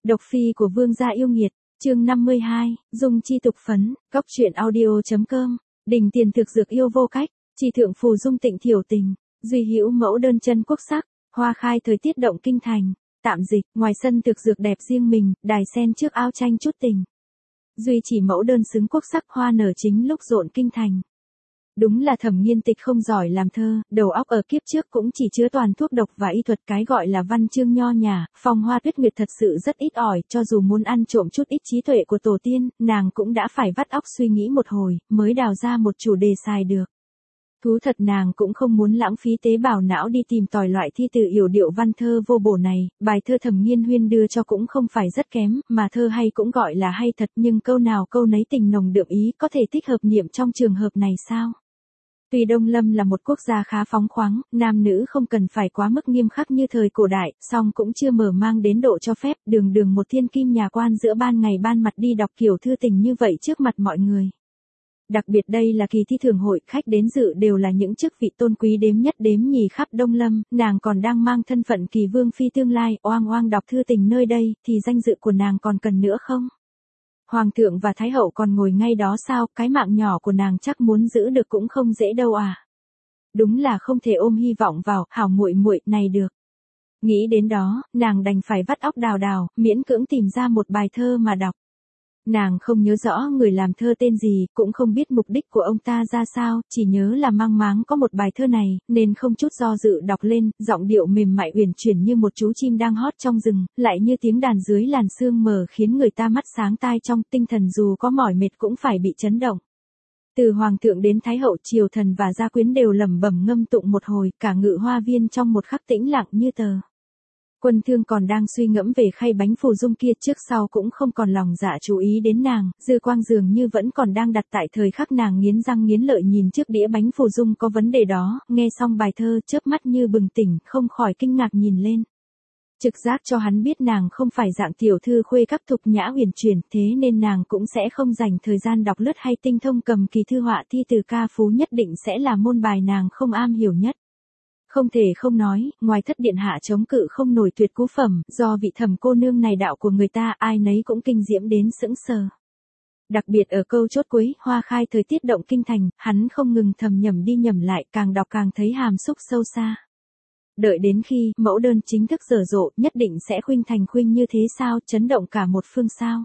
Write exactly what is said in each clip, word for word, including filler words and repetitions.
Độc phi của vương gia yêu nghiệt, chương năm mươi hai, dung chi tục phấn, góc truyện audio.com, đình tiền thực dược yêu vô cách, chỉ thượng phù dung tịnh thiểu tình, duy hữu mẫu đơn chân quốc sắc, hoa khai thời tiết động kinh thành, tạm dịch, ngoài sân thực dược đẹp riêng mình, đài sen trước ao tranh chút tình. Duy chỉ mẫu đơn xứng quốc sắc hoa nở chính lúc rộn kinh thành. Đúng là Thẩm Nghiên Tịch không giỏi làm thơ, đầu óc ở kiếp trước cũng chỉ chứa toàn thuốc độc và y thuật, cái gọi là văn chương nho nhã, phong hoa tuyết nguyệt thật sự rất ít ỏi, cho dù muốn ăn trộm chút ít trí tuệ của tổ tiên, nàng cũng đã phải vắt óc suy nghĩ một hồi, mới đào ra một chủ đề xài được. Thú thật nàng cũng không muốn lãng phí tế bào não đi tìm tòi loại thi từ yểu điệu văn thơ vô bổ này, bài thơ Thẩm Nghiên Huyên đưa cho cũng không phải rất kém, mà thơ hay cũng gọi là hay thật, nhưng câu nào câu nấy tình nồng đượm ý, có thể thích hợp niệm trong trường hợp này sao? Tuy Đông Lâm là một quốc gia khá phóng khoáng, nam nữ không cần phải quá mức nghiêm khắc như thời cổ đại, song cũng chưa mở mang đến độ cho phép, đường đường một thiên kim nhà quan giữa ban ngày ban mặt đi đọc kiểu thư tình như vậy trước mặt mọi người. Đặc biệt đây là kỳ thi thường hội, khách đến dự đều là những chức vị tôn quý đếm nhất đếm nhì khắp Đông Lâm, nàng còn đang mang thân phận kỳ vương phi tương lai, oang oang đọc thư tình nơi đây, thì danh dự của nàng còn cần nữa không? Hoàng thượng và Thái hậu còn ngồi ngay đó sao, cái mạng nhỏ của nàng chắc muốn giữ được cũng không dễ đâu à. Đúng là không thể ôm hy vọng vào, hảo muội muội này được. Nghĩ đến đó, nàng đành phải vắt óc đào đào, miễn cưỡng tìm ra một bài thơ mà đọc. Nàng không nhớ rõ người làm thơ tên gì, cũng không biết mục đích của ông ta ra sao, chỉ nhớ là mang máng có một bài thơ này, nên không chút do dự đọc lên, giọng điệu mềm mại uyển chuyển như một chú chim đang hót trong rừng, lại như tiếng đàn dưới làn sương mờ khiến người ta mắt sáng tai trong, tinh thần dù có mỏi mệt cũng phải bị chấn động. Từ hoàng thượng đến thái hậu, triều thần và gia quyến đều lẩm bẩm ngâm tụng một hồi, cả ngự hoa viên trong một khắc tĩnh lặng như tờ. Quân Thương còn đang suy ngẫm về khay bánh phù dung kia, trước sau cũng không còn lòng dạ chú ý đến nàng, dư quang dường như vẫn còn đang đặt tại thời khắc nàng nghiến răng nghiến lợi nhìn trước đĩa bánh phù dung có vấn đề đó, nghe xong bài thơ chớp mắt như bừng tỉnh, không khỏi kinh ngạc nhìn lên. Trực giác cho hắn biết nàng không phải dạng tiểu thư khuê các thục nhã huyền chuyển, thế nên nàng cũng sẽ không dành thời gian đọc lướt hay tinh thông cầm kỳ thư họa thi từ ca phú, nhất định sẽ là môn bài nàng không am hiểu nhất. Không thể không nói, ngoài Thất điện hạ chống cự không nổi tuyệt cú phẩm, do vị Thẩm cô nương này đạo của người ta, ai nấy cũng kinh diễm đến sững sờ. Đặc biệt ở câu chốt cuối, hoa khai thời tiết động kinh thành, hắn không ngừng thầm nhẩm đi nhẩm lại, càng đọc càng thấy hàm xúc sâu xa. Đợi đến khi mẫu đơn chính thức dở dộ, nhất định sẽ khuynh thành khuynh như thế sao, chấn động cả một phương sao.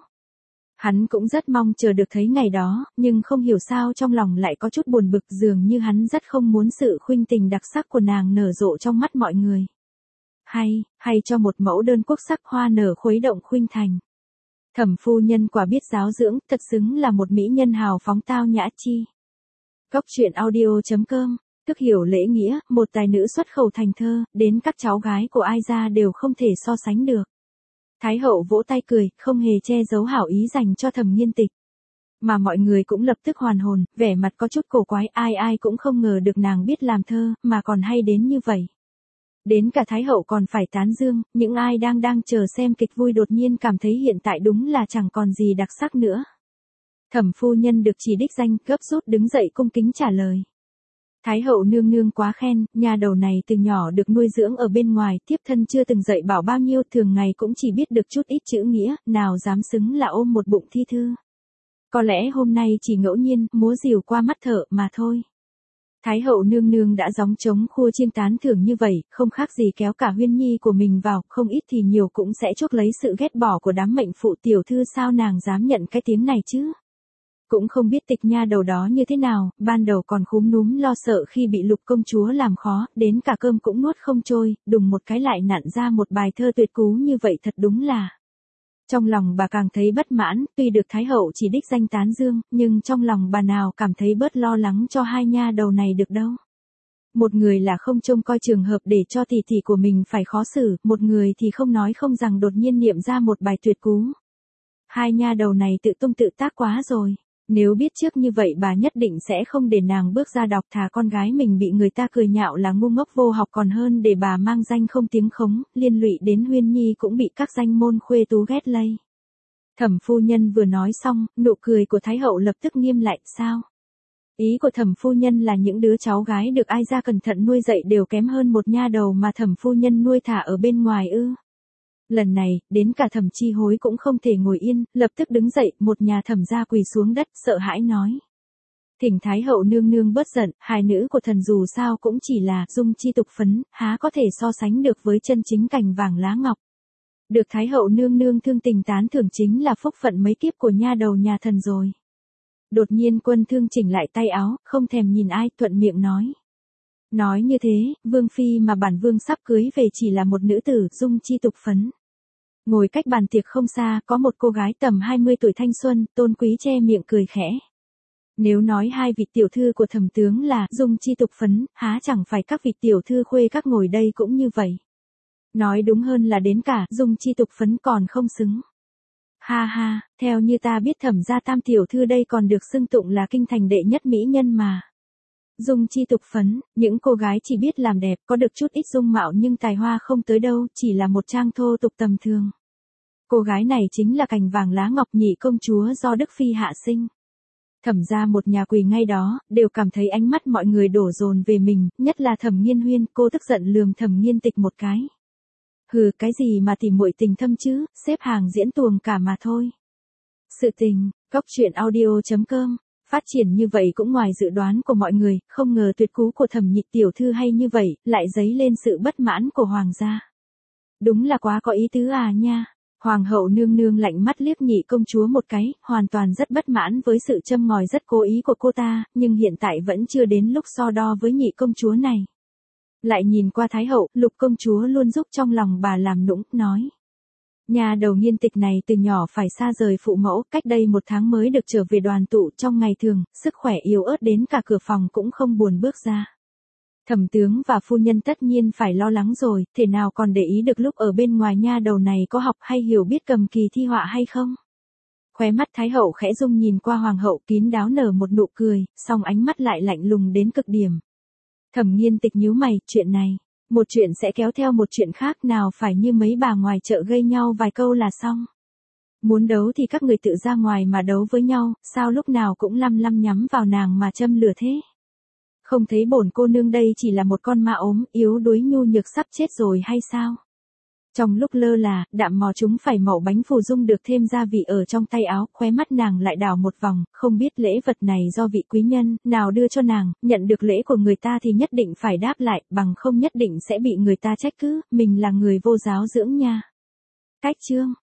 Hắn cũng rất mong chờ được thấy ngày đó, nhưng không hiểu sao trong lòng lại có chút buồn bực, dường như hắn rất không muốn sự khuynh tình đặc sắc của nàng nở rộ trong mắt mọi người. Hay, hay cho một mẫu đơn quốc sắc hoa nở khuấy động khuynh thành. Thẩm phu nhân quả biết giáo dưỡng, thật xứng là một mỹ nhân hào phóng tao nhã chi. Góc truyện audio.com, tức hiểu lễ nghĩa, một tài nữ xuất khẩu thành thơ, đến các cháu gái của ai ra đều không thể so sánh được. Thái hậu vỗ tay cười, không hề che giấu hảo ý dành cho Thẩm Nghiên Tịch. Mà mọi người cũng lập tức hoàn hồn, vẻ mặt có chút cổ quái, ai ai cũng không ngờ được nàng biết làm thơ, mà còn hay đến như vậy. Đến cả Thái hậu còn phải tán dương, những ai đang đang chờ xem kịch vui đột nhiên cảm thấy hiện tại đúng là chẳng còn gì đặc sắc nữa. Thẩm phu nhân được chỉ đích danh, gấp rút đứng dậy cung kính trả lời. Thái hậu nương nương quá khen, nhà đầu này từ nhỏ được nuôi dưỡng ở bên ngoài, thiếp thân chưa từng dạy bảo bao nhiêu, thường ngày cũng chỉ biết được chút ít chữ nghĩa, nào dám xứng là ôm một bụng thi thư. Có lẽ hôm nay chỉ ngẫu nhiên, múa rìu qua mắt thợ mà thôi. Thái hậu nương nương đã gióng trống khua chiêng tán thưởng như vậy, không khác gì kéo cả Huyên Nhi của mình vào, không ít thì nhiều cũng sẽ chuốc lấy sự ghét bỏ của đám mệnh phụ, tiểu thư sao nàng dám nhận cái tiếng này chứ? Cũng không biết Tịch nha đầu đó như thế nào, ban đầu còn khúm núm lo sợ khi bị Lục công chúa làm khó, đến cả cơm cũng nuốt không trôi, đùng một cái lại nặn ra một bài thơ tuyệt cú như vậy, thật đúng là. Trong lòng bà càng thấy bất mãn, tuy được Thái hậu chỉ đích danh tán dương, nhưng trong lòng bà nào cảm thấy bớt lo lắng cho hai nha đầu này được đâu. Một người là không trông coi trường hợp để cho tỷ tỷ của mình phải khó xử, một người thì không nói không rằng đột nhiên niệm ra một bài tuyệt cú. Hai nha đầu này tự tung tự tác quá rồi. Nếu biết trước như vậy bà nhất định sẽ không để nàng bước ra đọc, thà con gái mình bị người ta cười nhạo là ngu ngốc vô học còn hơn để bà mang danh không tiếng khống, liên lụy đến Huyên Nhi cũng bị các danh môn khuê tú ghét lây. Thẩm phu nhân vừa nói xong, nụ cười của Thái hậu lập tức nghiêm lại, sao? Ý của Thẩm phu nhân là những đứa cháu gái được ai ra cẩn thận nuôi dạy đều kém hơn một nha đầu mà Thẩm phu nhân nuôi thả ở bên ngoài ư? Lần này, đến cả Thẩm Chi Hối cũng không thể ngồi yên, lập tức đứng dậy, một nhà Thẩm gia quỳ xuống đất, sợ hãi nói. Thỉnh Thái hậu nương nương bớt giận, hài nữ của thần dù sao cũng chỉ là dung chi tục phấn, há có thể so sánh được với chân chính cành vàng lá ngọc. Được Thái hậu nương nương thương tình tán thưởng chính là phúc phận mấy kiếp của nha đầu nhà thần rồi. Đột nhiên Quân Thương chỉnh lại tay áo, không thèm nhìn ai, thuận miệng nói. Nói như thế, vương phi mà bản vương sắp cưới về chỉ là một nữ tử, dung chi tục phấn. Ngồi cách bàn tiệc không xa, có một cô gái tầm hai mươi tuổi thanh xuân, Tôn Quý che miệng cười khẽ. Nếu nói hai vị tiểu thư của Thẩm tướng là dung chi tục phấn, há chẳng phải các vị tiểu thư khuê các ngồi đây cũng như vậy. Nói đúng hơn là đến cả dung chi tục phấn còn không xứng. Ha ha, theo như ta biết Thẩm gia tam tiểu thư đây còn được xưng tụng là kinh thành đệ nhất mỹ nhân mà. Dung chi tục phấn, những cô gái chỉ biết làm đẹp, có được chút ít dung mạo nhưng tài hoa không tới đâu, chỉ là một trang thô tục tầm thường. Cô gái này chính là cành vàng lá ngọc nhị công chúa do Đức Phi hạ sinh. Thẩm gia một nhà quỳ ngay đó, đều cảm thấy ánh mắt mọi người đổ dồn về mình, nhất là Thẩm Nghiên Huyên, cô tức giận lườm Thẩm Nghiên Tịch một cái. Hừ, cái gì mà tìm muội tình thâm chứ, xếp hàng diễn tuồng cả mà thôi. Sự tình, góc truyện audio chấm com, phát triển như vậy cũng ngoài dự đoán của mọi người, không ngờ tuyệt cú của Thẩm nhị tiểu thư hay như vậy, lại dấy lên sự bất mãn của hoàng gia. Đúng là quá có ý tứ à nha. Hoàng hậu nương nương lạnh mắt liếc nhị công chúa một cái, hoàn toàn rất bất mãn với sự châm ngòi rất cố ý của cô ta, nhưng hiện tại vẫn chưa đến lúc so đo với nhị công chúa này. Lại nhìn qua Thái hậu, Lục công chúa luôn giúp trong lòng bà làm nũng, nói. Nhà đầu Nghiên Tịch này từ nhỏ phải xa rời phụ mẫu, cách đây một tháng mới được trở về đoàn tụ trong ngày thường, sức khỏe yếu ớt đến cả cửa phòng cũng không buồn bước ra. Thẩm tướng và phu nhân tất nhiên phải lo lắng rồi, thể nào còn để ý được lúc ở bên ngoài nha đầu này có học hay hiểu biết cầm kỳ thi họa hay không? Khóe mắt Thái hậu khẽ rung nhìn qua hoàng hậu kín đáo nở một nụ cười, song ánh mắt lại lạnh lùng đến cực điểm. Thẩm Nghiên Tịch nhíu mày, chuyện này, một chuyện sẽ kéo theo một chuyện khác, nào phải như mấy bà ngoài chợ gây nhau vài câu là xong. Muốn đấu thì các người tự ra ngoài mà đấu với nhau, sao lúc nào cũng lăm lăm nhắm vào nàng mà châm lửa thế? Không thấy bổn cô nương đây chỉ là một con ma ốm, yếu đuối nhu nhược sắp chết rồi hay sao? Trong lúc lơ là, đạm mò chúng phải mẩu bánh phù dung được thêm gia vị ở trong tay áo, khóe mắt nàng lại đảo một vòng, không biết lễ vật này do vị quý nhân nào đưa cho nàng, nhận được lễ của người ta thì nhất định phải đáp lại, bằng không nhất định sẽ bị người ta trách cứ, mình là người vô giáo dưỡng nha. Cách chương